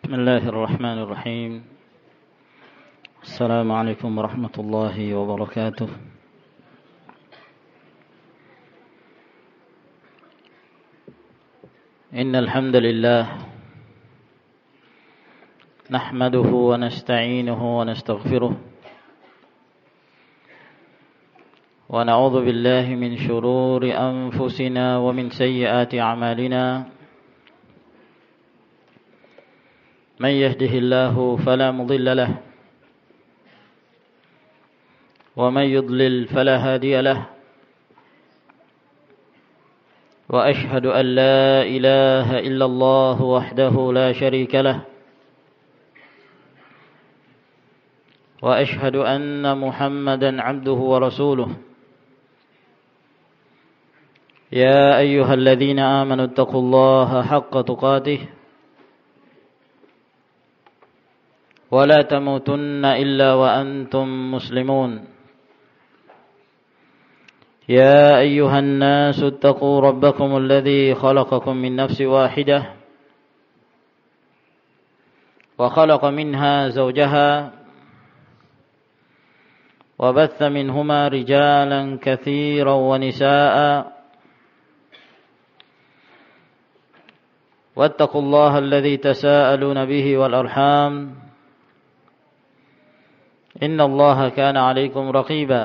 بسم الله الرحمن الرحيم. السلام عليكم ورحمة الله وبركاته. إن الحمد لله نحمده ونستعينه ونستغفره ونعوذ بالله من شرور أنفسنا ومن سيئات أعمالنا. من يهده الله فلا مضل له ومن يضلل فلا هادي له وأشهد أن لا إله إلا الله وحده لا شريك له وأشهد أن محمدا عبده ورسوله. يا أيها الذين آمنوا اتقوا الله حق تقاته ولا تموتن إلا وأنتم مسلمون. يا أيها الناس اتقوا ربكم الذي خلقكم من نفس واحدة وخلق منها زوجها وبث منهما رجالا كثيرا ونساء واتقوا الله الذي تساءلون به والأرحام إن الله كان عليكم رقيبا.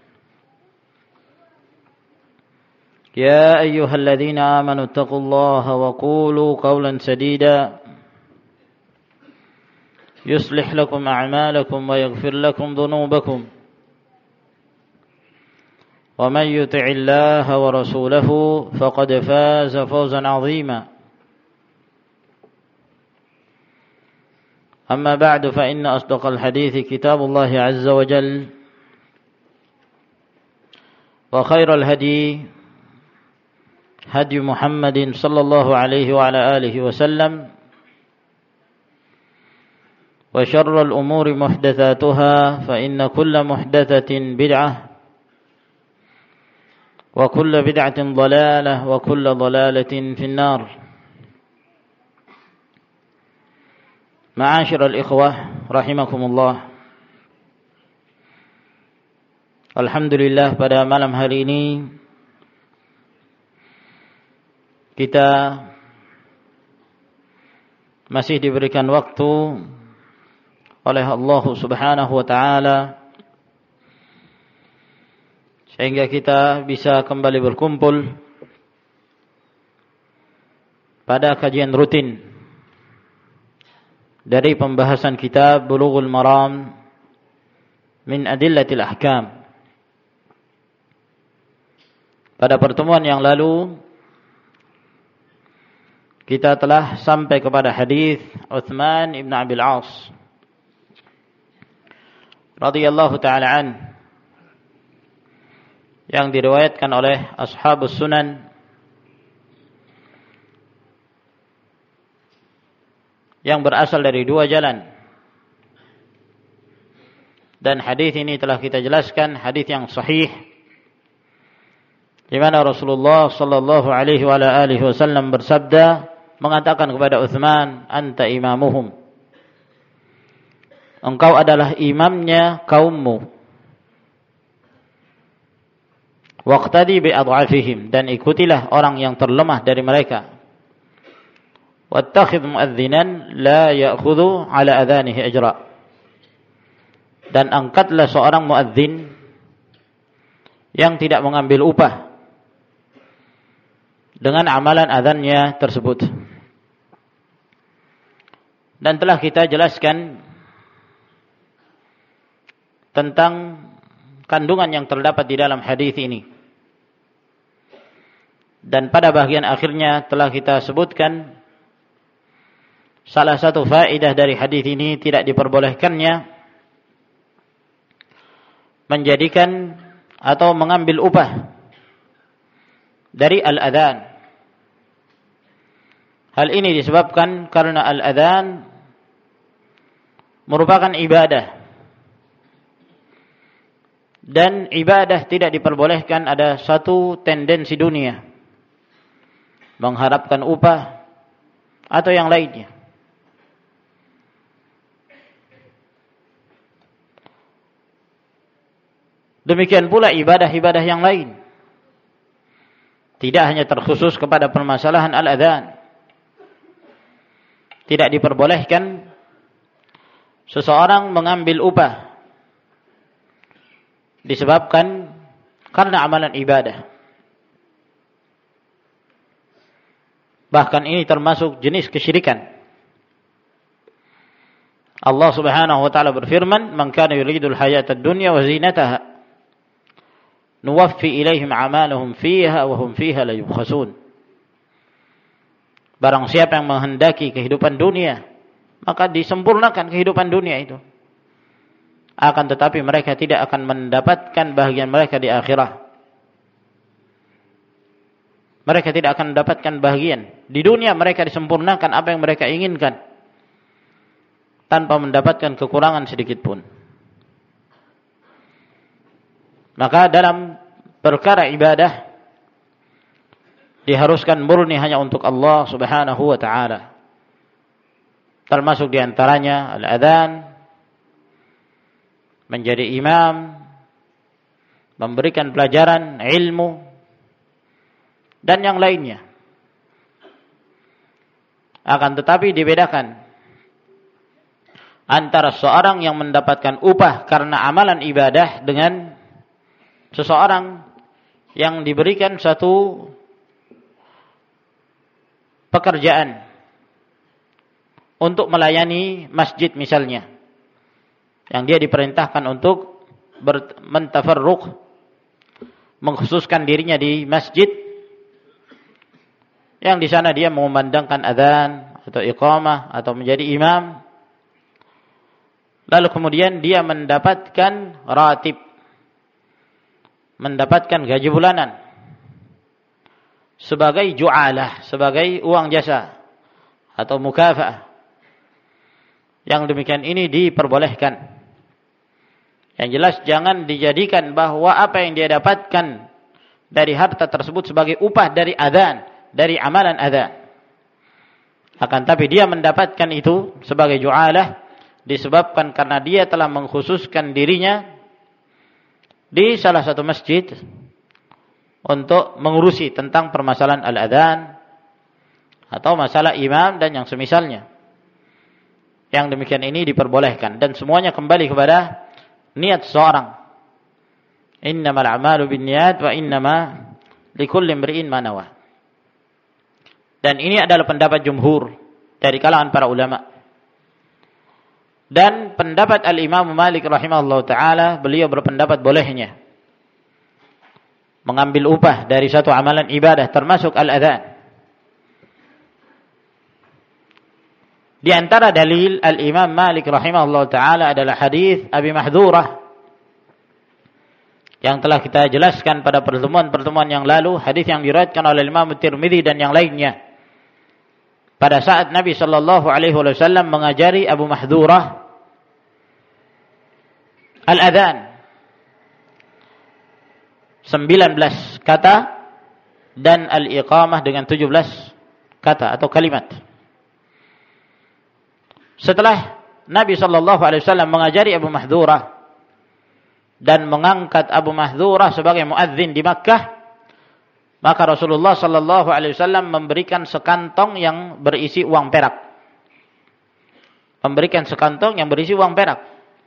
يا أيها الذين آمنوا اتقوا الله وقولوا قولا سديدا يصلح لكم أعمالكم ويغفر لكم ذنوبكم ومن يطع الله ورسوله فقد فاز فوزا عظيما. أما بعد فإن أصدق الحديث كتاب الله عز وجل وخير الهدي هدي محمد صلى الله عليه وعلى آله وسلم وشر الأمور محدثاتها فإن كل محدثة بدعة وكل بدعة ضلالة وكل ضلالة في النار. Ma'asyiral ikhwah rahimakumullah. Alhamdulillah pada malam hari ini kita masih diberikan waktu oleh Allah Subhanahu wa taala sehingga kita bisa kembali berkumpul pada kajian rutin dari pembahasan kitab Bulughul Maram min Adillatil Ahkam. Pada pertemuan yang lalu kita telah sampai kepada hadis Utsman ibn Abil As radhiyallahu taala an yang diriwayatkan oleh ashabus sunan yang berasal dari dua jalan. Dan hadis ini telah kita jelaskan, hadis yang sahih di mana Rasulullah sallallahu alaihi wasallam bersabda, mengatakan kepada Utsman, anta imamuhum, engkau adalah imamnya kaummu, waqtadi bi adhafihim, dan ikutilah orang yang terlemah dari mereka, wattakhidh muadzinan la ya'khudhu ala adhanihi ajra, dan angkatlah seorang muadzin yang tidak mengambil upah dengan amalan adzannya tersebut. Dan telah kita jelaskan tentang kandungan yang terdapat di dalam hadis ini. Dan pada bagian akhirnya telah kita sebutkan salah satu faedah dari hadis ini, tidak diperbolehkannya menjadikan atau mengambil upah dari al-adzan. Hal ini disebabkan karena al-adzan merupakan ibadah. Dan ibadah tidak diperbolehkan ada satu tendensi dunia, mengharapkan upah atau yang lainnya. Demikian pula ibadah-ibadah yang lain. Tidak hanya terkhusus kepada permasalahan al-adzan. Tidak diperbolehkan seseorang mengambil upah disebabkan karena amalan ibadah. Bahkan ini termasuk jenis kesyirikan. Allah Subhanahu wa taala berfirman, "Man kana yuridul hayatad dunya wa zinataha, nuwaffi ilaihim a'malahum fiha wa hum fiha la yubkhasun." Barang siapa yang menghendaki kehidupan dunia, maka disempurnakan kehidupan dunia itu. Akan tetapi mereka tidak akan mendapatkan bahagian mereka di akhirat. Mereka tidak akan mendapatkan bahagian. Di dunia mereka disempurnakan apa yang mereka inginkan, tanpa mendapatkan kekurangan sedikit pun. Maka dalam perkara ibadah, diharuskan murni hanya untuk Allah Subhanahu wa ta'ala. Termasuk diantaranya al-adzan, menjadi imam, memberikan pelajaran ilmu, dan yang lainnya. Akan tetapi dibedakan antara seorang yang mendapatkan upah karena amalan ibadah dengan seseorang yang diberikan satu pekerjaan untuk melayani masjid misalnya, yang dia diperintahkan untuk mentafarruq, mengkhususkan dirinya di masjid, yang di sana dia mengumandangkan adzan atau iqamah atau menjadi imam. Lalu kemudian dia mendapatkan ratib, mendapatkan gaji bulanan sebagai ju'alah, sebagai uang jasa atau mukafa'ah. Yang demikian ini diperbolehkan. Yang jelas jangan dijadikan bahwa apa yang dia dapatkan dari harta tersebut sebagai upah dari adzan, dari amalan adzan. Akan tapi dia mendapatkan itu sebagai ju'alah disebabkan karena dia telah mengkhususkan dirinya di salah satu masjid untuk mengurusi tentang permasalahan al-adzan atau masalah imam dan yang semisalnya. Yang demikian ini diperbolehkan dan semuanya kembali kepada niat seorang. Innamal a'malu binniyat wa innama likulli imri'in ma nawa. Dan ini adalah pendapat jumhur dari kalangan para ulama. Dan pendapat al-Imam Malik rahimahullah ta'ala, beliau berpendapat bolehnya mengambil upah dari satu amalan ibadah termasuk al-adzan. Di antara dalil al-Imam Malik rahimahullah ta'ala adalah hadis Abi Mahdhurah yang telah kita jelaskan pada pertemuan-pertemuan yang lalu, hadis yang diriwayatkan oleh Imam Tirmidzi dan yang lainnya. Pada saat Nabi sallallahu alaihi wasallam mengajari Abu Mahdhurah al-adzan 19 kata dan al-iqamah dengan 17 kata atau kalimat. Setelah Nabi sallallahu alaihi wasallam mengajari Abu Mahdhurah dan mengangkat Abu Mahdhurah sebagai muadzin di Makkah, maka Rasulullah sallallahu alaihi wasallam memberikan sekantong yang berisi uang perak. Memberikan sekantong yang berisi uang perak.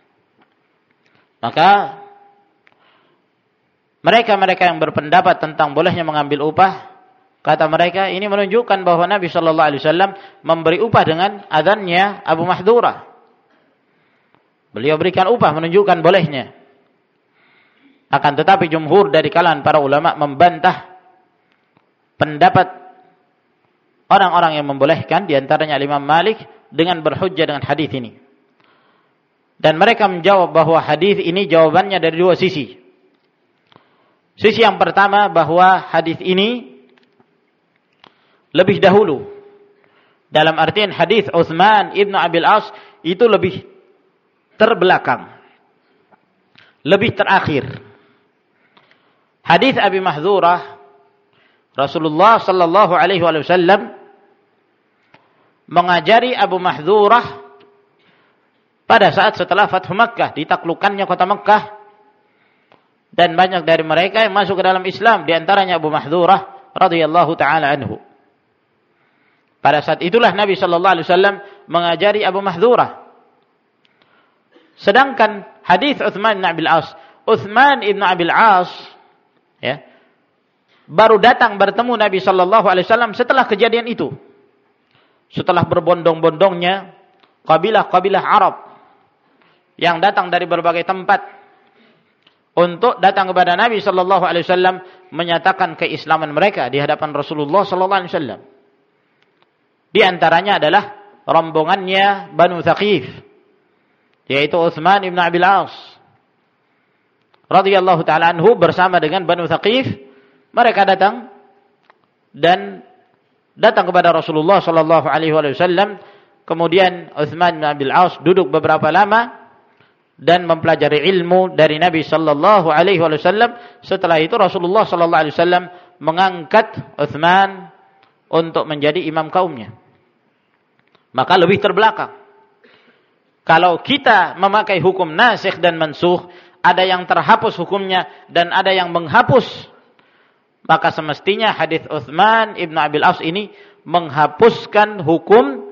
Maka mereka-mereka yang berpendapat tentang bolehnya mengambil upah, kata mereka ini menunjukkan bahwa Nabi sallallahu alaihi wasallam memberi upah dengan adzannya Abu Mahdhurah. Beliau berikan upah menunjukkan bolehnya. Akan tetapi jumhur dari kalangan para ulama membantah pendapat orang-orang yang membolehkan, di antaranya Imam Malik, dengan berhujjah dengan hadis ini. Dan mereka menjawab bahwa hadis ini jawabannya dari dua sisi. Sisi yang pertama bahwa hadis ini lebih dahulu. Dalam artian hadis Utsman ibn Abil As itu lebih terbelakang. Lebih terakhir. Hadis Abi Mahdhurah, Rasulullah sallallahu alaihi wasallam mengajari Abu Mahdhurah pada saat setelah Fathu Makkah, ditaklukkannya kota Makkah, Dan banyak dari mereka yang masuk ke dalam Islam, di antaranya Abu Mahdhurah radhiyallahu taala anhu. Pada saat itulah Nabi sallallahu alaihi wasallam mengajari Abu Mahdhurah. Sedangkan hadis Utsman bin Abil As, Utsman ibn Abil As ya, baru datang bertemu Nabi sallallahu alaihi wasallam setelah kejadian itu. Setelah berbondong-bondongnya kabilah-kabilah Arab yang datang dari berbagai tempat untuk datang kepada Nabi sallallahu alaihi wasallam menyatakan keislaman mereka di hadapan Rasulullah sallallahu alaihi wasallam. Di antaranya adalah rombongannya Banu Thaqif, yaitu Utsman ibn Abil As radhiyallahu taala anhu bersama dengan Banu Thaqif. Mereka datang kepada Rasulullah sallallahu alaihi wasallam. Kemudian Utsman bin Abil As duduk beberapa lama dan mempelajari ilmu dari Nabi sallallahu alaihi wasallam. Setelah itu Rasulullah sallallahu alaihi wasallam mengangkat Utsman untuk menjadi imam kaumnya. Maka lebih terbelakang. Kalau kita memakai hukum nasikh dan mansukh, ada yang terhapus hukumnya dan ada yang menghapus, maka semestinya hadis Utsman ibn Abil As ini menghapuskan hukum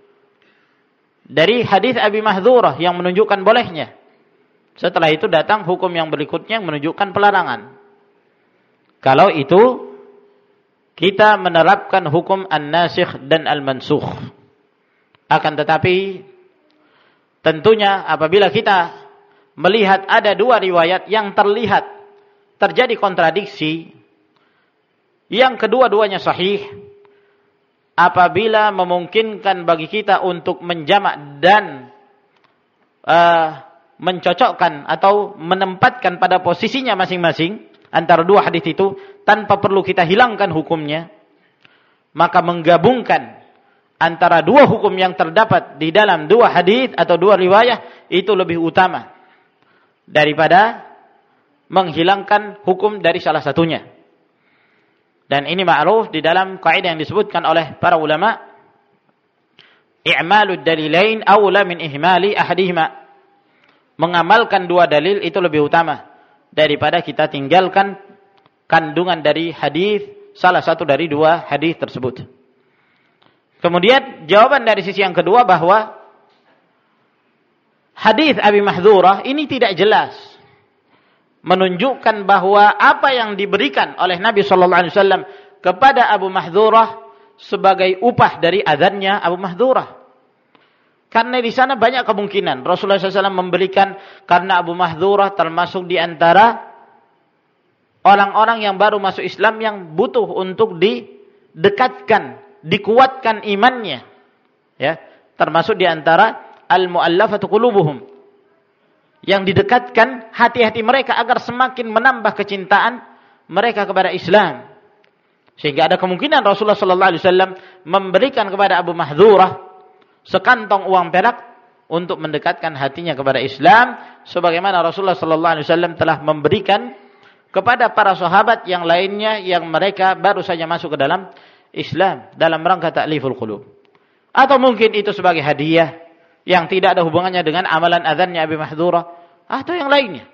dari hadis Abi Mahdhurah yang menunjukkan bolehnya. Setelah itu datang hukum yang berikutnya yang menunjukkan pelarangan. Kalau itu kita menerapkan hukum an-nasikh dan al-mansukh. Akan tetapi tentunya apabila kita melihat ada dua riwayat yang terlihat terjadi kontradiksi, yang kedua-duanya sahih, apabila memungkinkan bagi kita untuk menjamak dan mencocokkan atau menempatkan pada posisinya masing-masing antara dua hadis itu tanpa perlu kita hilangkan hukumnya, maka menggabungkan antara dua hukum yang terdapat di dalam dua hadis atau dua riwayah itu lebih utama daripada menghilangkan hukum dari salah satunya. Dan ini ma'ruf di dalam kaidah yang disebutkan oleh para ulama, i'malud dalilain aula min ihmali ahadihima. Mengamalkan dua dalil itu lebih utama daripada kita tinggalkan kandungan dari hadis salah satu dari dua hadis tersebut. Kemudian jawaban dari sisi yang kedua bahwa hadis Abi Mahdhurah ini tidak jelas menunjukkan bahwa apa yang diberikan oleh Nabi sallallahu alaihi wasallam kepada Abu Mahdhurah sebagai upah dari azannya Abu Mahdhurah. Karena di sana banyak kemungkinan Rasulullah SAW memberikan karena Abu Mahdhurah termasuk di antara orang-orang yang baru masuk Islam yang butuh untuk didekatkan, dikuatkan imannya. Ya, termasuk di antara al-mu'allafatu qulubuhum, yang didekatkan hati-hati mereka agar semakin menambah kecintaan mereka kepada Islam. Sehingga ada kemungkinan Rasulullah SAW memberikan kepada Abu Mahdhurah sekantong uang perak untuk mendekatkan hatinya kepada Islam, sebagaimana Rasulullah SAW telah memberikan kepada para sahabat yang lainnya yang mereka baru saja masuk ke dalam Islam dalam rangka ta'liful qulub. Atau mungkin itu sebagai hadiah yang tidak ada hubungannya dengan amalan azannya Abi Mahdhurah atau yang lainnya.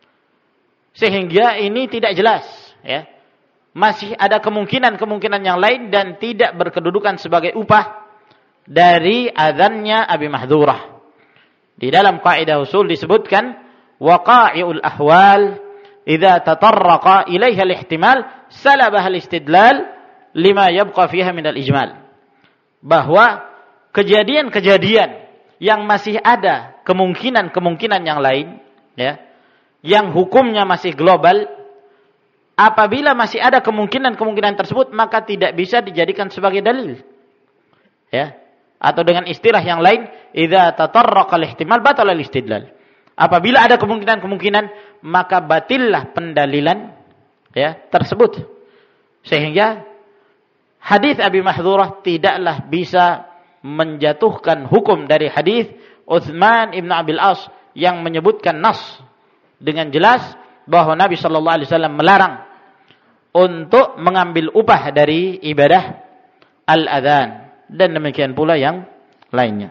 Sehingga ini tidak jelas, ya. Masih ada kemungkinan-kemungkinan yang lain dan tidak berkedudukan sebagai upah dari azannya Abi Mahdhurah. Di dalam kaidah usul disebutkan waqa'i'ul ahwal idza tatarraqa ilaiha al-ihtimal salabah al-istidlal lima yabqa fiha min al-ijmal. Bahwa kejadian-kejadian yang masih ada kemungkinan-kemungkinan yang lain, ya, yang hukumnya masih global, apabila masih ada kemungkinan-kemungkinan tersebut maka tidak bisa dijadikan sebagai dalil. Ya. Atau dengan istilah yang lain, idza tatarraqa al-ihtimal batala al-istidlal. Apabila ada kemungkinan-kemungkinan, maka batillah pendalilan, ya, tersebut. Sehingga hadis Abi Mahdhurah tidaklah bisa menjatuhkan hukum dari hadis Utsman ibn Abil As yang menyebutkan nas dengan jelas bahwa Nabi sallallahu alaihi wasallam melarang untuk mengambil upah dari ibadah al-adzan. Dan demikian pula yang lainnya.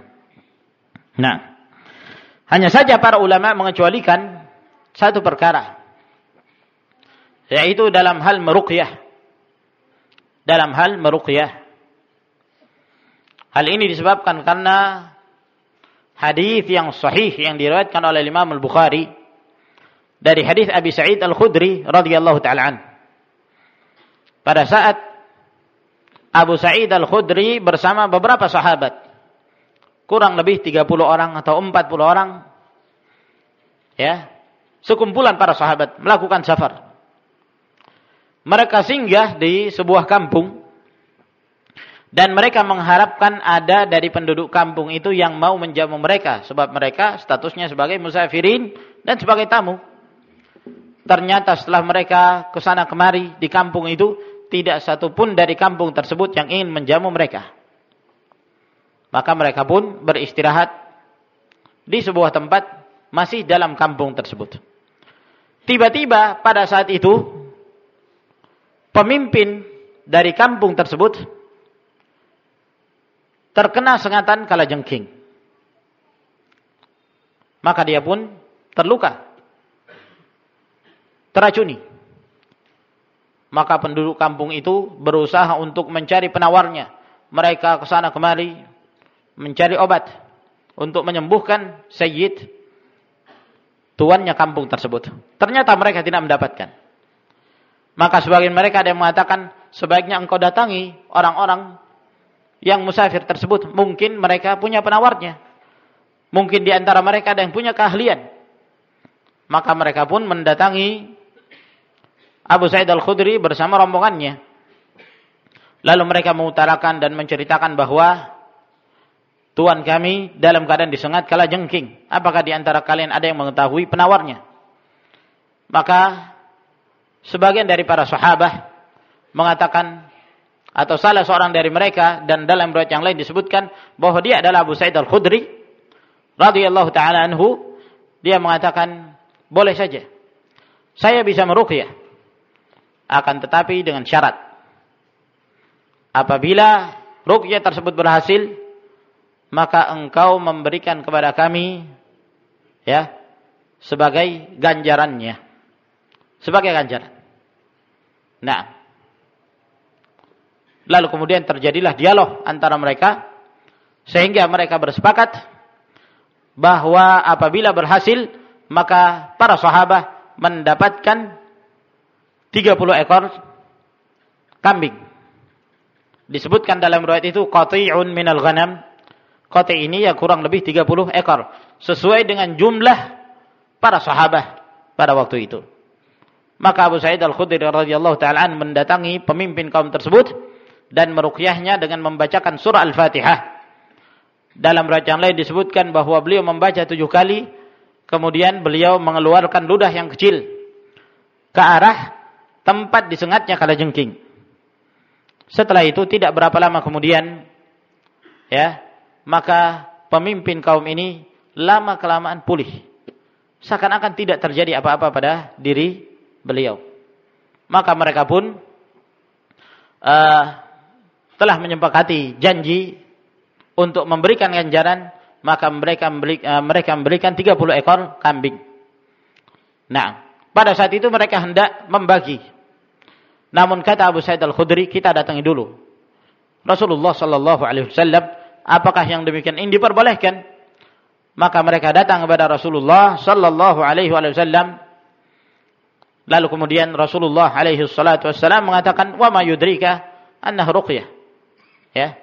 Nah, hanya saja para ulama mengecualikan satu perkara, yaitu dalam hal meruqyah. Dalam hal meruqyah. Hal ini disebabkan karena hadis yang sahih yang diriwayatkan oleh Imam Al-Bukhari dari hadis Abi Sa'id Al-Khudri radhiyallahu ta'ala an. Pada saat Abu Sa'id Al-Khudri bersama beberapa sahabat, kurang lebih 30 orang atau 40 orang, ya, sekumpulan para sahabat melakukan safar. Mereka singgah di sebuah kampung dan mereka mengharapkan ada dari penduduk kampung itu yang mau menjamu mereka, sebab mereka statusnya sebagai musafirin dan sebagai tamu. Ternyata setelah mereka kesana kemari di kampung itu, tidak satupun dari kampung tersebut yang ingin menjamu mereka. Maka mereka pun beristirahat di sebuah tempat masih dalam kampung tersebut. Tiba-tiba pada saat itu, pemimpin dari kampung tersebut terkena sengatan kalajengking. Maka dia pun terluka, teracuni. Maka penduduk kampung itu berusaha untuk mencari penawarnya. Mereka kesana kemari mencari obat untuk menyembuhkan sayyid, tuannya kampung tersebut. Ternyata mereka tidak mendapatkan. Maka sebagian mereka ada yang mengatakan, sebaiknya engkau datangi orang-orang yang musafir tersebut. Mungkin mereka punya penawarnya. Mungkin di antara mereka ada yang punya keahlian. Maka mereka pun mendatangi Abu Sa'id Al-Khudri bersama rombongannya. Lalu mereka mengutarakan dan menceritakan bahwa tuan kami dalam keadaan disengat kalajengking. Apakah di antara kalian ada yang mengetahui penawarnya? Maka sebagian dari para sahabat mengatakan, atau salah seorang dari mereka, dan dalam riwayat yang lain disebutkan bahwa dia adalah Abu Sa'id Al-Khudri radhiyallahu ta'ala anhu. Dia mengatakan, boleh saja, saya bisa meruqyah, akan tetapi dengan syarat, apabila ruqyah tersebut berhasil, maka engkau memberikan kepada kami, ya, sebagai ganjarannya, sebagai ganjaran. Nah, lalu kemudian terjadilah dialog antara mereka, sehingga mereka bersepakat bahwa apabila berhasil, maka para sahabat mendapatkan 30 ekor kambing. Disebutkan dalam riwayat itu qati'un minal ghanam. Qati' ini ya kurang lebih 30 ekor, sesuai dengan jumlah para sahabat pada waktu itu. Maka Abu Sa'id Al-Khudri radhiyallahu ta'ala an mendatangi pemimpin kaum tersebut dan meruqyahnya dengan membacakan surah Al-Fatihah. Dalam riwayat yang lain disebutkan bahwa beliau membaca 7 kali, kemudian beliau mengeluarkan ludah yang kecil ke arah tempat disengatnya kalajengking. Setelah itu tidak berapa lama kemudian, ya, maka pemimpin kaum ini lama kelamaan pulih. Seakan-akan tidak terjadi apa-apa pada diri beliau. Maka mereka pun telah menyepakati janji untuk memberikan ganjaran, maka mereka memberikan 30 ekor kambing. Nah, pada saat itu mereka hendak membagi. Namun kata Abu Sa'id Al-Khudri, kita datangi dulu Rasulullah sallallahu alaihi wasallam, apakah yang demikian ini diperbolehkan? Maka mereka datang kepada Rasulullah sallallahu alaihi wasallam. Lalu kemudian Rasulullah alaihi salatu wasallam mengatakan, "Wa ma yudrika annahu ruqyah." Ya.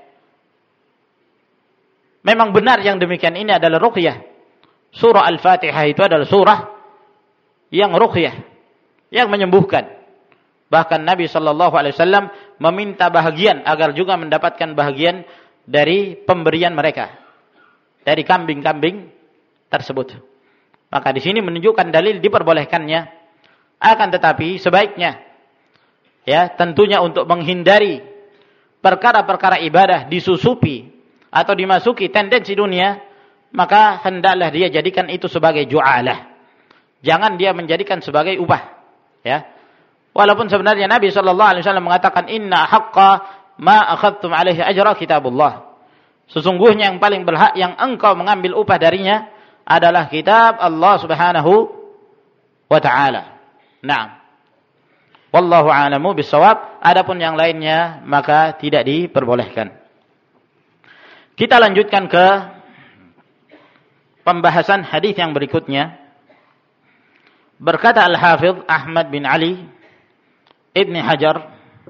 Memang benar yang demikian ini adalah ruqyah. Surah Al-Fatihah itu adalah surah yang ruqyah, yang menyembuhkan. Bahkan Nabi sallallahu alaihi wasallam meminta bahagian agar juga mendapatkan bahagian dari pemberian mereka, dari kambing-kambing tersebut. Maka di sini menunjukkan dalil diperbolehkannya. Akan tetapi sebaiknya, ya, tentunya untuk menghindari perkara-perkara ibadah disusupi atau dimasuki tendensi dunia, maka hendaklah dia jadikan itu sebagai ju'alah. Jangan dia menjadikan sebagai upah, ya. Walaupun sebenarnya Nabi sallallahu alaihi wasallam mengatakan, "Inna haqqa ma akhadtum alaihi ajra kitabullah." Sesungguhnya yang paling berhak yang engkau mengambil upah darinya adalah kitab Allah Subhanahu wa taala. Nah, Wallahu a'lamu bissawab. Adapun yang lainnya maka tidak diperbolehkan. Kita lanjutkan ke pembahasan hadis yang berikutnya. Berkata Al-Hafidh Ahmad bin Ali Ibn Hajar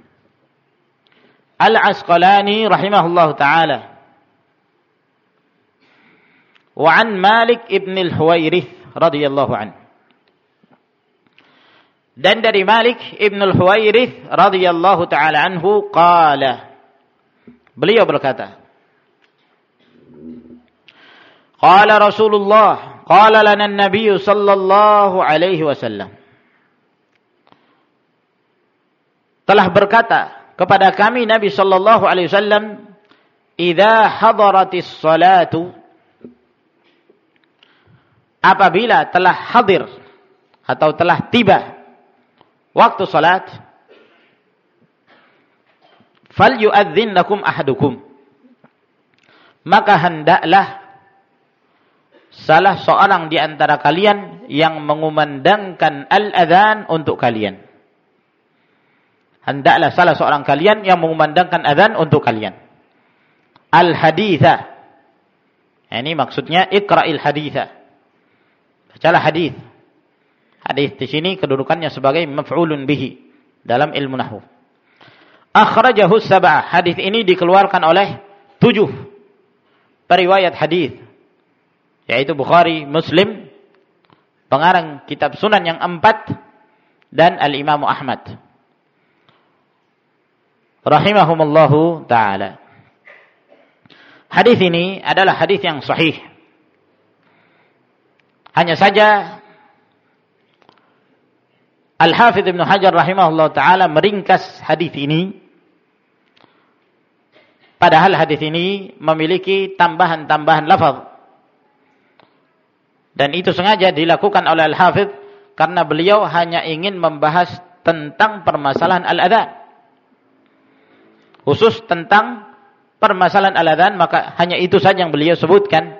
Al-Asqalani rahimahullahu ta'ala, wa an Malik ibn al-Huwairith radhiyallahu anhu. Dan dari Malik ibn al-Huwairith radhiyallahu ta'ala anhu qala, beliau berkata, qala Rasulullah, qala lana an-nabiy sallallahu alaihi wasallam, telah berkata kepada kami Nabi sallallahu alaihi wasallam, idza hadaratis salatu, apabila telah hadir atau telah tiba waktu salat, falyu'adzin lakum ahadukum, maka hendaklah salah seorang di antara kalian yang mengumandangkan al-adzan untuk kalian. Hendaklah salah seorang kalian yang mengumandangkan adzan untuk kalian. Al-haditha, ini maksudnya iqra'il haditha, bacalah hadis. Hadis di sini kedudukannya sebagai maf'ulun bihi dalam ilmu nahwu. Akhrajahu sab'ah, hadis ini dikeluarkan oleh 7 periwayat hadis, yaitu Bukhari, Muslim, pengarang kitab Sunan yang 4, dan Al-Imam Ahmad rahimahumullahu ta'ala. Hadis ini adalah hadis yang sahih. Hanya saja Al-Hafidh Ibn Hajar rahimahullahu ta'ala meringkas hadis ini, padahal hadis ini memiliki tambahan-tambahan lafaz. Dan itu sengaja dilakukan oleh Al-Hafidh karena beliau hanya ingin membahas tentang permasalahan al-adzan. Khusus tentang permasalahan al-adzan, maka hanya itu saja yang beliau sebutkan.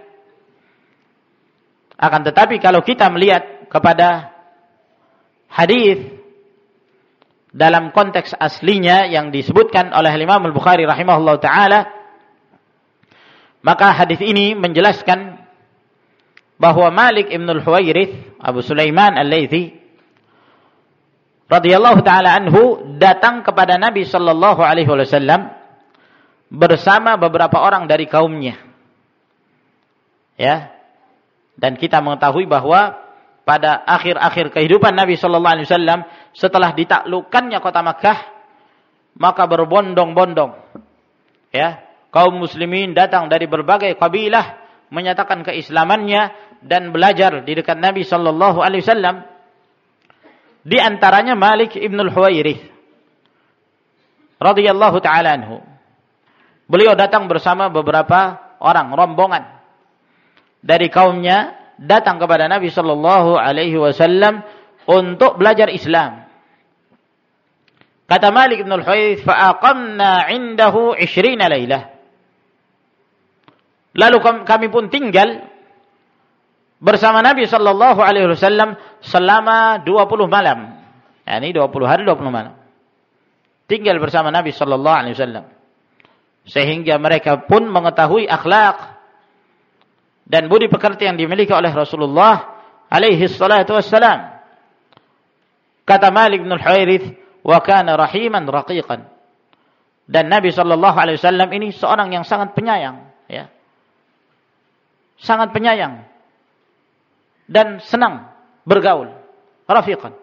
Akan tetapi kalau kita melihat kepada hadis dalam konteks aslinya yang disebutkan oleh Imam Al-Bukhari rahimahullah ta'ala, maka hadis ini menjelaskan bahwa Malik ibn al-Huwairith Abu Sulaiman al-Laythi radhiyallahu ta'ala anhu datang kepada Nabi sallallahu alaihi wasallam bersama beberapa orang dari kaumnya. Ya. Dan kita mengetahui bahwa pada akhir-akhir kehidupan Nabi sallallahu alaihi wasallam setelah ditaklukkannya kota Makkah, maka berbondong-bondong ya, kaum muslimin datang dari berbagai kabilah menyatakan keislamannya dan belajar di dekat Nabi sallallahu alaihi wasallam. Di antaranya Malik ibn al-Huwairith radhiyallahu ta'ala anhu. Beliau datang bersama beberapa orang, rombongan dari kaumnya, datang kepada Nabi sallallahu alaihi wasallam untuk belajar Islam. Kata Malik ibn al-Huwairith, "Fa'aqamna 'indahu 20 lailah." Lalu kami pun tinggal bersama Nabi sallallahu alaihi wasallam selama 20 malam. Yani 20 hari 20 malam. Tinggal bersama Nabi sallallahu alaihi wasallam. Sehingga mereka pun mengetahui akhlak dan budi pekerti yang dimiliki oleh Rasulullah alaihi salatu wassalam. Kata Malik bin al-Huwairith, "Wa kana rahiman raqiqan." Dan Nabi sallallahu alaihi wasallam ini seorang yang sangat penyayang, ya. Sangat penyayang dan senang bergaul, rafiqan.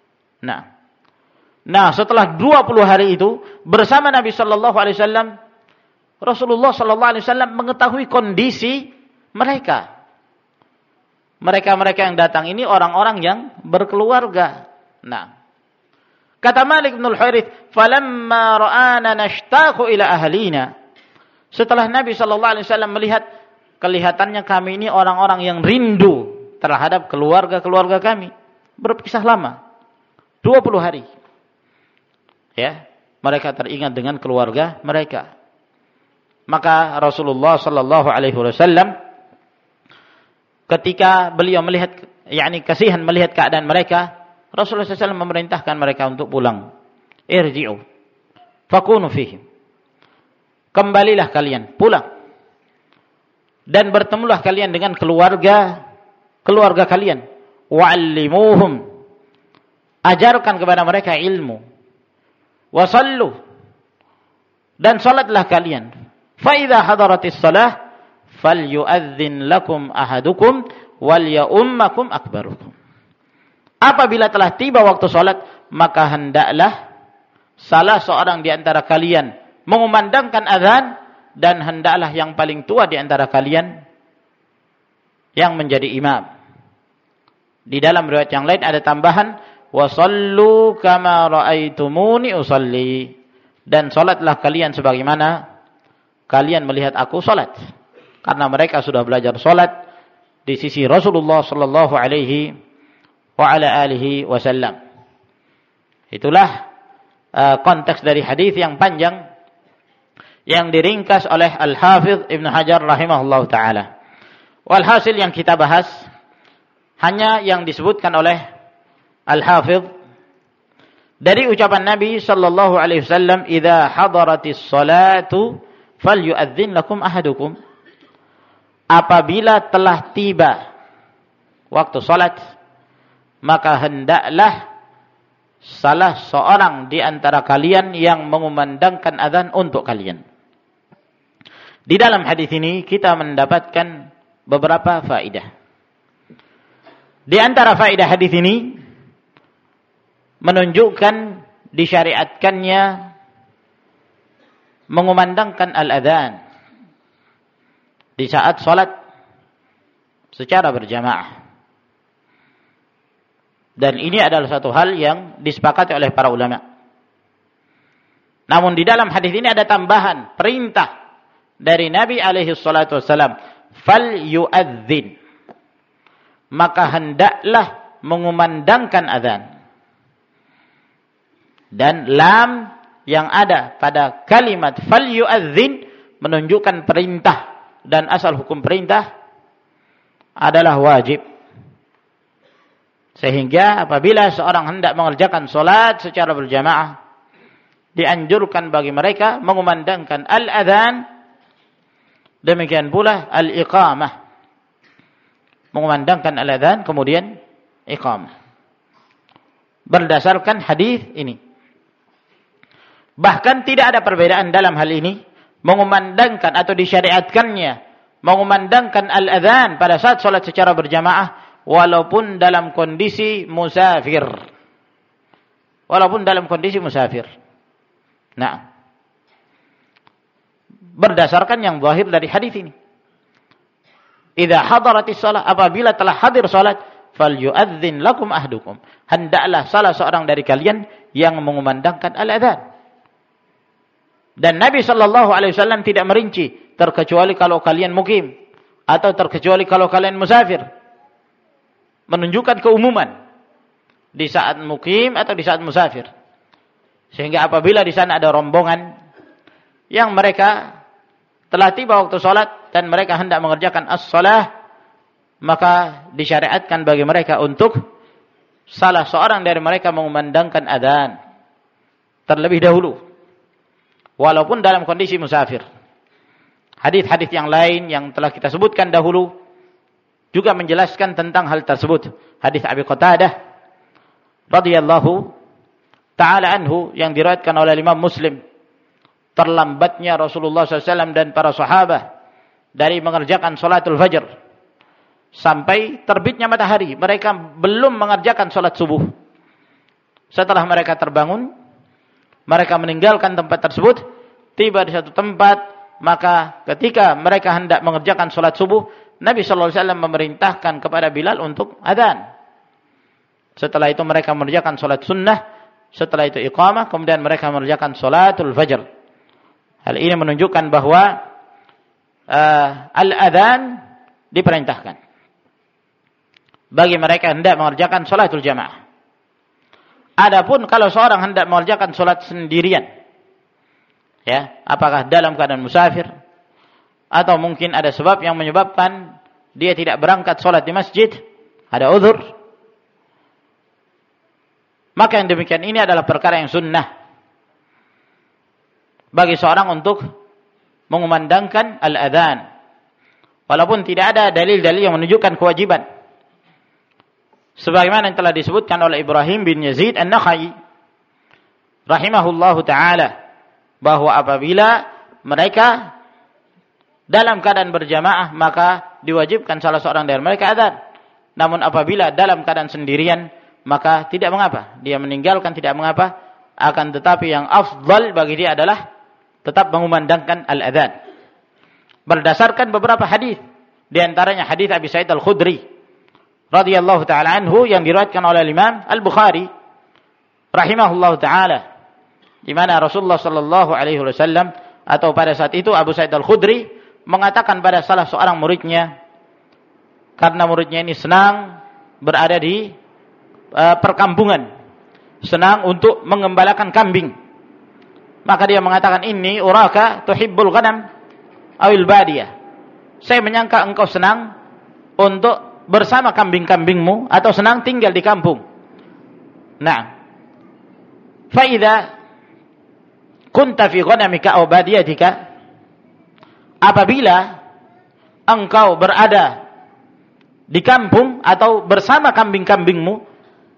Nah, setelah 20 hari itu bersama Nabi sallallahu alaihi wasallam, Rasulullah sallallahu alaihi wasallam mengetahui kondisi mereka. Mereka yang datang ini orang-orang yang berkeluarga. Nah, kata Malik bin al-Huwairith, "Falamma ra'ana nashtaqu ila ahlina." Setelah Nabi sallallahu alaihi wasallam melihat kelihatannya kami ini orang-orang yang rindu terhadap keluarga-keluarga kami, berpisah lama 20 hari. Ya, mereka teringat dengan keluarga mereka. Maka Rasulullah sallallahu alaihi wasallam ketika beliau melihat, yakni kasihan melihat keadaan mereka, Rasulullah SAW memerintahkan mereka untuk pulang. Irji'u fakunu fihim. Kembalilah kalian, pulang. Dan bertemulah kalian dengan keluarga kalian. Wa'allimuhum. Ajarkan kepada mereka ilmu. Wasallu. Dan salatlah kalian. Fa idza hadaratis shalah falyu'adzin lakum ahadukum wal ya'ummakum akbarukum. Apabila telah tiba waktu salat, maka hendaklah salah seorang di antara kalian mengumandangkan azan, dan hendaklah yang paling tua di antara kalian yang menjadi imam. Di dalam riwayat yang lain ada tambahan, wasallu kama raaitumuni usalli. Dan salatlah kalian sebagaimana kalian melihat aku salat. Karena mereka sudah belajar salat di sisi Rasulullah sallallahu alaihi wa ala alihi wasallam. Itulah konteks dari hadis yang panjang yang diringkas oleh Al-Hafidh Ibn Hajar rahimahullah ta'ala. Walhasil yang kita bahas hanya yang disebutkan oleh Al-Hafidh dari ucapan Nabi sallallahu alaihi wasallam, "Idza hadaratis salatu falyu'adzin lakum ahadukum." Apabila telah tiba waktu salat, maka hendaklah salah seorang di antara kalian yang mengumandangkan azan untuk kalian. Di dalam hadis ini kita mendapatkan beberapa faedah. Di antara faedah hadis ini menunjukkan disyariatkannya mengumandangkan al-adzan di saat salat secara berjamaah. Dan ini adalah satu hal yang disepakati oleh para ulama. Namun di dalam hadis ini ada tambahan perintah dari Nabi alaihi salatu wasallam, fal yu'adzin. Maka hendaklah mengumandangkan azan. Dan lam yang ada pada kalimat fal yu'adzin menunjukkan perintah, dan asal hukum perintah adalah wajib. Sehingga apabila seorang hendak mengerjakan salat secara berjamaah, dianjurkan bagi mereka mengumandangkan al-adzan. Demikian pula al-iqamah. Mengumandangkan al-adzan kemudian iqamah. Berdasarkan hadis ini. Bahkan tidak ada perbedaan dalam hal ini. Mengumandangkan atau disyariatkannya mengumandangkan al-adzan pada saat salat secara berjamaah, walaupun dalam kondisi musafir. Walaupun dalam kondisi musafir. Nah, berdasarkan yang zahir dari hadis ini. Idza hadaratis shalah, apabila telah hadir salat, falyu'adzin lakum ahdukum. Hendaklah salah seorang dari kalian yang mengumandangkan al-adzan. Dan Nabi sallallahu alaihi wasallam tidak merinci, terkecuali kalau kalian mukim atau terkecuali kalau kalian musafir. Menunjukkan keumuman di saat mukim atau di saat musafir. Sehingga apabila di sana ada rombongan yang mereka telah tiba waktu salat dan mereka hendak mengerjakan as-salah, maka disyariatkan bagi mereka untuk salah seorang dari mereka mengumandangkan adzan terlebih dahulu, walaupun dalam kondisi musafir. Hadis-hadis yang lain yang telah kita sebutkan dahulu juga menjelaskan tentang hal tersebut. Hadis Abi Qatadah radhiyallahu ta'ala anhu yang diriwayatkan oleh Imam Muslim, terlambatnya Rasulullah SAW dan para sahabat dari mengerjakan salatul fajr sampai terbitnya matahari. Mereka belum mengerjakan salat subuh. Setelah mereka terbangun, mereka meninggalkan tempat tersebut, tiba di satu tempat, maka ketika mereka hendak mengerjakan salat subuh, Nabi sallallahu alaihi wasallam memerintahkan kepada Bilal untuk adzan. Setelah itu mereka mengerjakan salat sunnah, setelah itu iqamah, kemudian mereka mengerjakan salatul fajr. Hal ini menunjukkan bahwa al-adzan diperintahkan bagi mereka hendak mengerjakan salatul jamaah. Adapun kalau seorang hendak mengerjakan salat sendirian, ya, apakah dalam keadaan musafir atau mungkin ada sebab yang menyebabkan dia tidak berangkat salat di masjid, ada uzur, Maka yang demikian ini adalah perkara yang sunnah bagi seorang untuk mengumandangkan al-adzan. Walaupun tidak ada dalil-dalil yang menunjukkan kewajiban. Sebagaimana yang telah disebutkan oleh Ibrahim bin Yazid An-Nakhai rahimahullahu ta'ala, bahwa apabila mereka dalam keadaan berjamaah maka diwajibkan salah seorang dari mereka adzan. Namun apabila dalam keadaan sendirian maka tidak mengapa, dia meninggalkan tidak mengapa, akan tetapi yang afdal bagi dia adalah tetap mengumandangkan al-adzan. Berdasarkan beberapa hadis, di antaranya hadis Abi Sa'id Al-Khudri radhiyallahu taala anhu yang diriwayatkan oleh Imam Al-Bukhari rahimahullahu taala, di mana Rasulullah sallallahu alaihi wasallam atau pada saat itu Abu Sa'id Al-Khudri mengatakan pada salah seorang muridnya, karena muridnya ini senang berada di perkampungan, senang untuk mengembalakan kambing, maka dia mengatakan, inni uraka tuhibbul ghanam awil badiyah, saya menyangka engkau senang untuk bersama kambing-kambingmu atau senang tinggal di kampung. Nah, fa idza kunta fi ghanamika aw badiyatika, apabila engkau berada di kampung atau bersama kambing-kambingmu,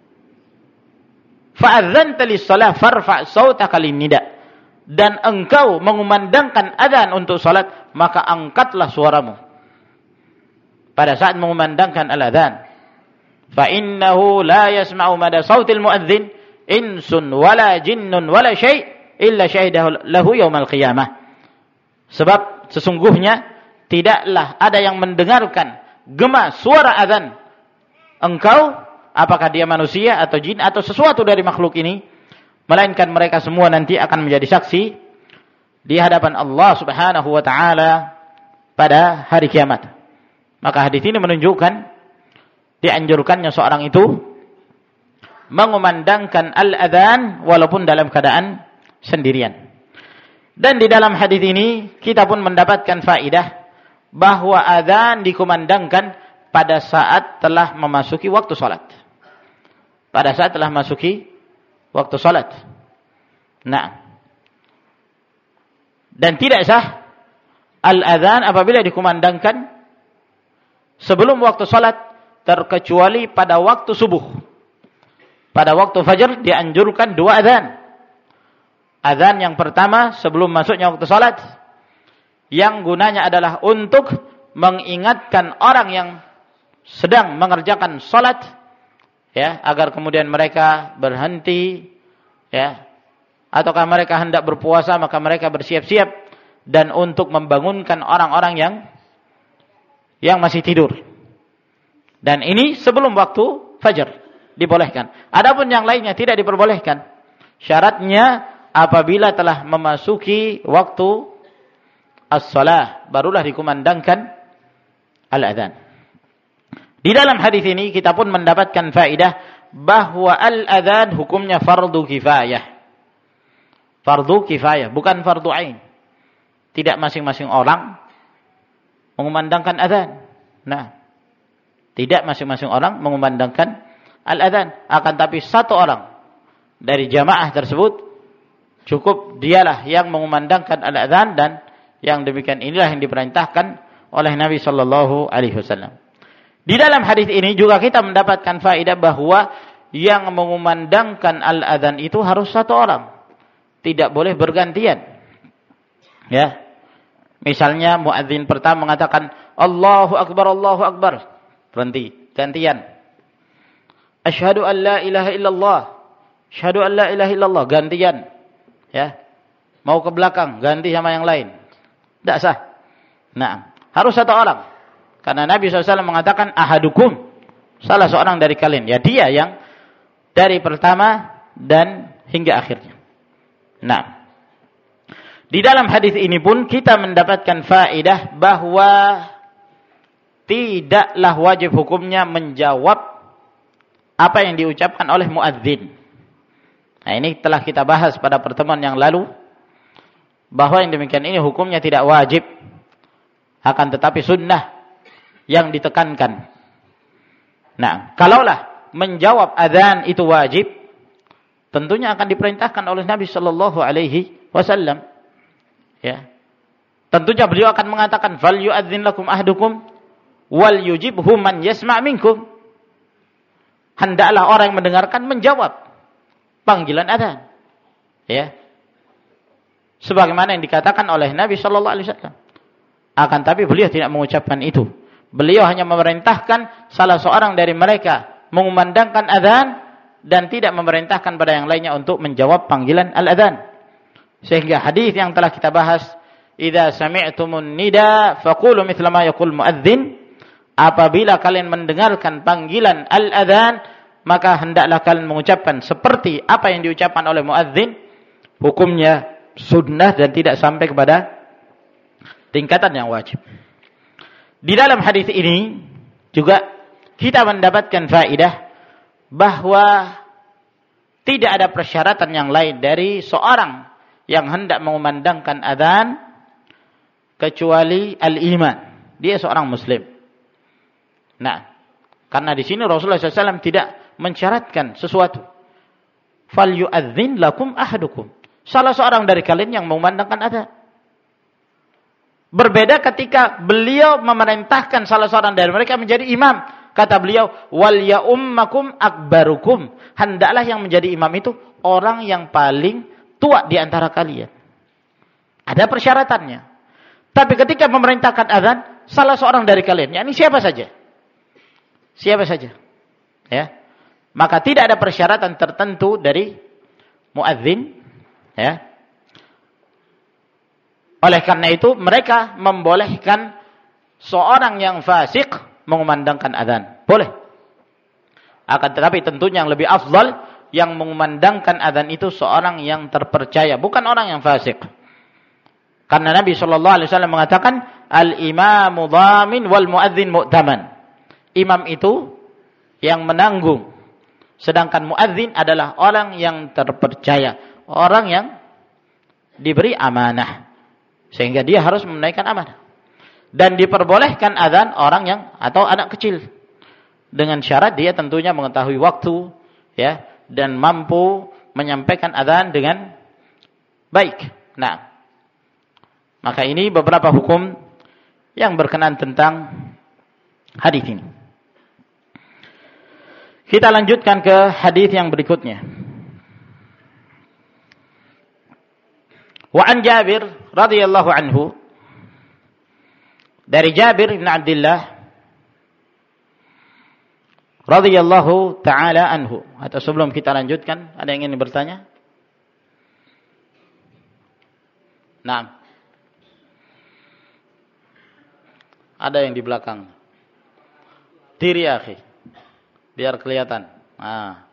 fa'adzanta lis-shalah farfa' sautaka lin-nida, dan engkau mengumandangkan adzan untuk salat, maka angkatlah suaramu pada saat mengumandangkan al-adzan. Fa innahu la yasma'u mada sautil muadzin insun wala jinnun wala syai' illa syahidahu lahu yaumal qiyamah. Sebab sesungguhnya tidaklah ada yang mendengarkan gema suara adzan engkau, apakah dia manusia atau jin atau sesuatu dari makhluk ini, melainkan mereka semua nanti akan menjadi saksi di hadapan Allah Subhanahu wa taala pada hari kiamat. Maka hadis ini menunjukkan dianjurkannya seorang itu mengumandangkan al-adzan walaupun dalam keadaan sendirian. Dan di dalam hadis ini kita pun mendapatkan faidah bahwa adzan dikumandangkan pada saat telah memasuki waktu salat. Pada saat telah memasuki waktu salat. Nah, dan tidak sah al-adzan apabila dikumandangkan sebelum waktu salat, terkecuali pada waktu subuh. Pada waktu fajar dianjurkan dua adzan. Adzan yang pertama sebelum masuknya waktu salat, yang gunanya adalah untuk mengingatkan orang yang sedang mengerjakan salat, ya, agar kemudian mereka berhenti, ya, ataukah mereka hendak berpuasa maka mereka bersiap-siap, dan untuk membangunkan orang-orang yang masih tidur. Dan ini sebelum waktu fajar dibolehkan. Adapun yang lainnya tidak diperbolehkan. Syaratnya apabila telah memasuki waktu as-salah barulah dikumandangkan al-adzan. Di dalam hadis ini kita pun mendapatkan faedah bahwa al-adzan hukumnya fardu kifayah. Fardu kifayah, bukan fardu ain. Tidak masing-masing orang mengumandangkan adzan. Nah, tidak masing-masing orang mengumandangkan al-adzan, akan tapi satu orang dari jamaah tersebut cukup dialah yang mengumandangkan al-adzan, dan yang demikian inilah yang diperintahkan oleh Nabi sallallahu alaihi wasallam. Di dalam hadis ini juga kita mendapatkan faedah bahwa yang mengumandangkan al-adzan itu harus satu orang. Tidak boleh bergantian. Ya. Misalnya muadzin pertama mengatakan Allahu akbar, Allahu akbar. Berhenti, gantian. Asyhadu an la ilaha illallah. Asyhadu an la ilaha illallah, gantian. Ya. Mau ke belakang, ganti sama yang lain. Tidak sah. Nah, harus satu orang. Karena Nabi SAW mengatakan ahadukum, salah seorang dari kalian. Ya, dia yang dari pertama dan hingga akhirnya. Nah, di dalam hadis ini pun kita mendapatkan faedah bahwa tidaklah wajib hukumnya menjawab apa yang diucapkan oleh muadzin. Nah, ini telah kita bahas pada pertemuan yang lalu, bahwa yang demikian ini hukumnya tidak wajib, akan tetapi sunnah yang ditekankan. Nah, kalaulah menjawab adzan itu wajib, tentunya akan diperintahkan oleh Nabi sallallahu alaihi wasallam. Ya. Tentunya beliau akan mengatakan fal yu'adzin lakum ahdukum wal yujibhu man yasma' minkum. Hendaklah orang yang mendengarkan menjawab panggilan adzan. Ya. Sebagaimana yang dikatakan oleh Nabi sallallahu alaihi wasallam. Akan tapi beliau tidak mengucapkan itu. Beliau hanya memerintahkan salah seorang dari mereka mengumandangkan adzan dan tidak memerintahkan pada yang lainnya untuk menjawab panggilan al-adzan. Sehingga hadis yang telah kita bahas, idza sami'tumun nida faqulu mithla ma yaqul muadzin, apabila kalian mendengarkan panggilan al-adzan, maka hendaklah kalian mengucapkan seperti apa yang diucapkan oleh muadzin. Hukumnya sunnah dan tidak sampai kepada tingkatan yang wajib. Di dalam hadis ini juga kita mendapatkan faedah bahwa tidak ada persyaratan yang lain dari seorang yang hendak mengumandangkan adzan kecuali al-iman. Dia seorang muslim. Nah, karena di sini Rasulullah SAW tidak mensyaratkan sesuatu. Fal yu'adzin lakum ahadukum. Salah seorang dari kalian yang mengumandangkan adzan. Berbeda ketika beliau memerintahkan salah seorang dari mereka menjadi imam. Kata beliau, wal ya'ummakum akbarukum. Hendaklah yang menjadi imam itu orang yang paling tua di antara kalian. Ada persyaratannya. Tapi ketika memerintahkan adzan, salah seorang dari kalian, yakni siapa saja. Siapa saja. Ya. Maka tidak ada persyaratan tertentu dari muadzin, ya. Oleh karena itu mereka membolehkan seorang yang fasik mengumandangkan adzan. Boleh. Akan tetapi tentunya yang lebih afdal yang mengumandangkan adzan itu seorang yang terpercaya, bukan orang yang fasik. Karena Nabi sallallahu alaihi wasallam mengatakan al-imamu dhamin wal muadzin mu'taman. Imam itu yang menanggung, sedangkan muadzin adalah orang yang terpercaya, orang yang diberi amanah. Sehingga dia harus menunaikan amanah. Dan diperbolehkan adzan orang yang atau anak kecil. Dengan syarat dia tentunya mengetahui waktu, ya, dan mampu menyampaikan adzan dengan baik. Nah, maka ini beberapa hukum yang berkenaan tentang hadis ini. Kita lanjutkan ke hadis yang berikutnya. Wa an Jabir radhiyallahu anhu, dari Jabir bin Abdullah radhiyallahu taala anhu. Atau sebelum kita lanjutkan, ada yang ingin bertanya? Naam. Ada yang di belakang. Diri akhi. Biar kelihatan. Nah.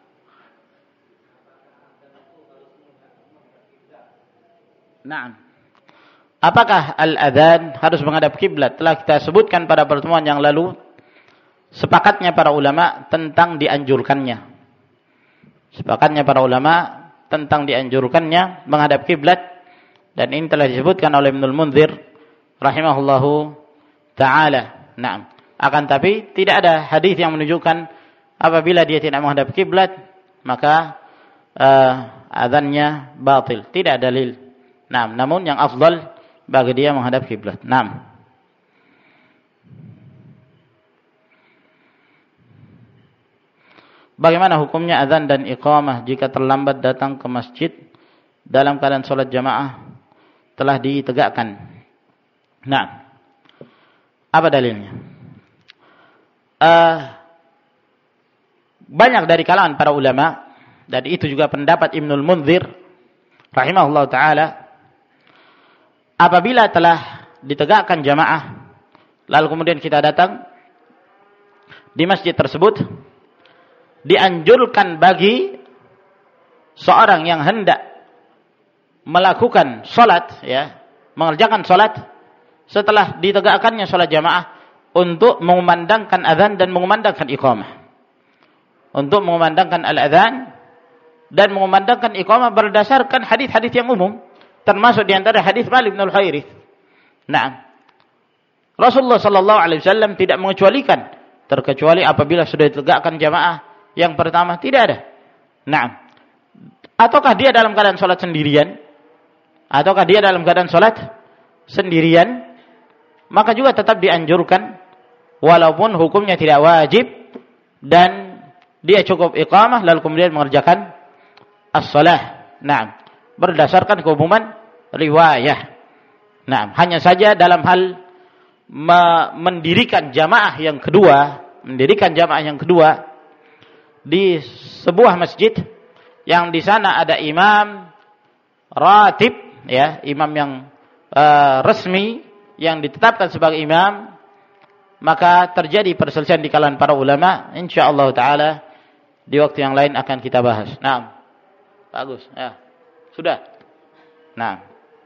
Naam. Apakah al-adzan harus menghadap kiblat? Telah kita sebutkan pada pertemuan yang lalu sepakatnya para ulama tentang dianjurkannya. Sepakatnya para ulama tentang dianjurkannya menghadap kiblat, dan ini telah disebutkan oleh Ibnul Munzir rahimahullahu taala. Naam. Akan tapi tidak ada hadis yang menunjukkan apabila dia tidak menghadap kiblat maka adzannya batil. Tidak ada dalil. Nah, namun yang afdal bagi dia menghadap kiblat. Naam. Bagaimana hukumnya adzan dan iqamah jika terlambat datang ke masjid dalam keadaan salat jamaah telah ditegakkan? Nah, apa dalilnya? Banyak dari kalangan para ulama, dan itu juga pendapat Ibnul Munzir rahimahullah taala, apabila telah ditegakkan jamaah lalu kemudian kita datang di masjid tersebut, dianjurkan bagi seorang yang hendak melakukan salat, ya, mengerjakan salat setelah ditegakkannya salat jamaah, untuk mengumandangkan azan dan mengumandangkan iqamah. Untuk mengumandangkan al-azan dan mengumandangkan iqamah berdasarkan hadis-hadis yang umum, termasuk di antara hadis Malik bin Al-Khairith. Nah, Rasulullah sallallahu alaihi wasallam tidak mengecualikan, terkecuali apabila sudah ditegakkan jamaah yang pertama, tidak ada. Nah, ataukah dia dalam keadaan salat sendirian, maka juga tetap dianjurkan walaupun hukumnya tidak wajib dan dia cukup iqamah lalu kemudian mengerjakan as-salah. Naam, berdasarkan keumuman riwayah. Naam, hanya saja dalam hal mendirikan jamaah yang kedua di sebuah masjid yang di sana ada imam ratib, ya, imam yang resmi yang ditetapkan sebagai imam, maka terjadi perselisihan di kalangan para ulama. Insyaallah taala di waktu yang lain akan kita bahas. Naam. Bagus, ya. Sudah. Naam.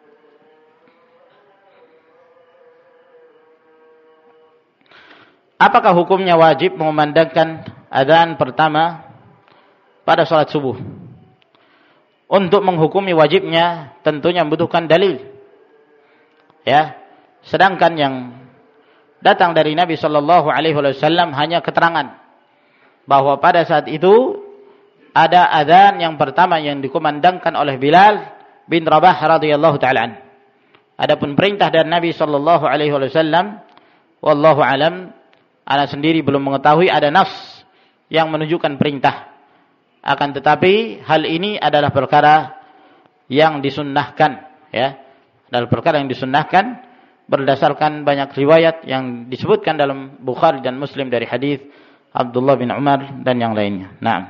Apakah hukumnya wajib mengumandangkan adzan pertama pada salat subuh? Untuk menghukumi wajibnya tentunya membutuhkan dalil. Ya. Sedangkan yang datang dari Nabi sallallahu alaihi wasallam hanya keterangan bahwa pada saat itu ada adzan yang pertama yang dikumandangkan oleh Bilal bin Rabah radhiyallahu taala an. Adapun perintah dari Nabi sallallahu alaihi wasallam, wallahu alam, ana sendiri belum mengetahui ada nas yang menunjukkan perintah. Akan tetapi hal ini adalah perkara yang disunnahkan, ya. Adalah perkara yang disunnahkan berdasarkan banyak riwayat yang disebutkan dalam Bukhari dan Muslim dari hadis Abdullah bin Umar dan yang lainnya. Naam.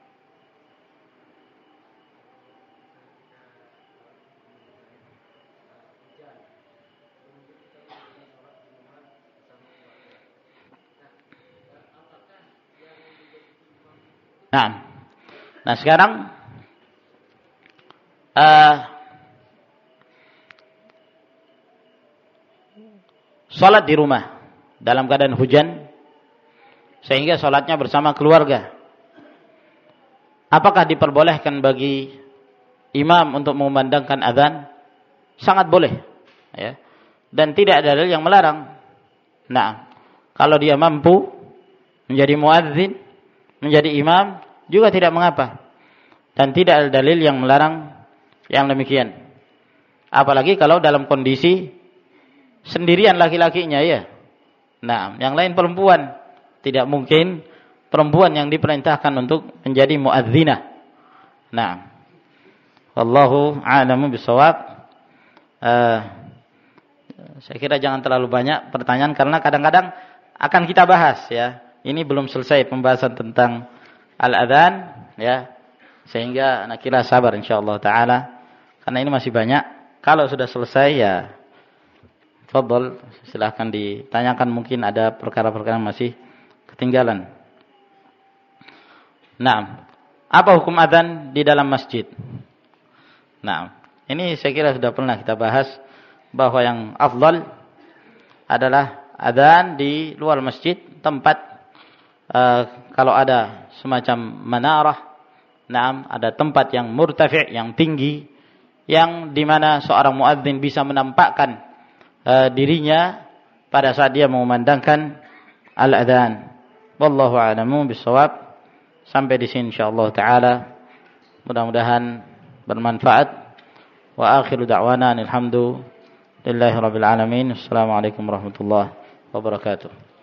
Naam. Nah, sekarang salat di rumah dalam keadaan hujan sehingga salatnya bersama keluarga. Apakah diperbolehkan bagi imam untuk mengumandangkan azan? Sangat boleh, ya. Dan tidak ada dalil yang melarang. Nah, kalau dia mampu menjadi muadzin, menjadi imam juga tidak mengapa. Dan tidak ada dalil yang melarang yang demikian. Apalagi kalau dalam kondisi sendirian laki-lakinya, ya. Nah, yang lain perempuan. Tidak mungkin perempuan yang diperintahkan untuk menjadi muadzinah. Nah, wallahu a'lamu bissawab. Saya kira jangan terlalu banyak pertanyaan karena kadang-kadang akan kita bahas, ya. Ini belum selesai pembahasan tentang al-adzan, ya. Sehingga anak kira sabar insyaallah taala karena ini masih banyak. Kalau sudah selesai, ya tafadhol, silakan ditanyakan, mungkin ada perkara-perkara yang masih ketinggalan. Nah, apa hukum adzan di dalam masjid? Nah, ini saya kira sudah pernah kita bahas bahwa yang afdal adalah adzan di luar masjid, tempat kalau ada semacam manarah, nah, ada tempat yang murtafi', yang tinggi, yang dimana seorang muadzin bisa menampakkan dirinya pada saat dia mengumandangkan al-adzan. Wallahu a'lamu bissawab. Sampai di sini insyaallah taala. Mudah-mudahan bermanfaat. Wa akhiru da'wana alhamdulillahirabbil alamin. Assalamualaikum warahmatullahi wabarakatuh.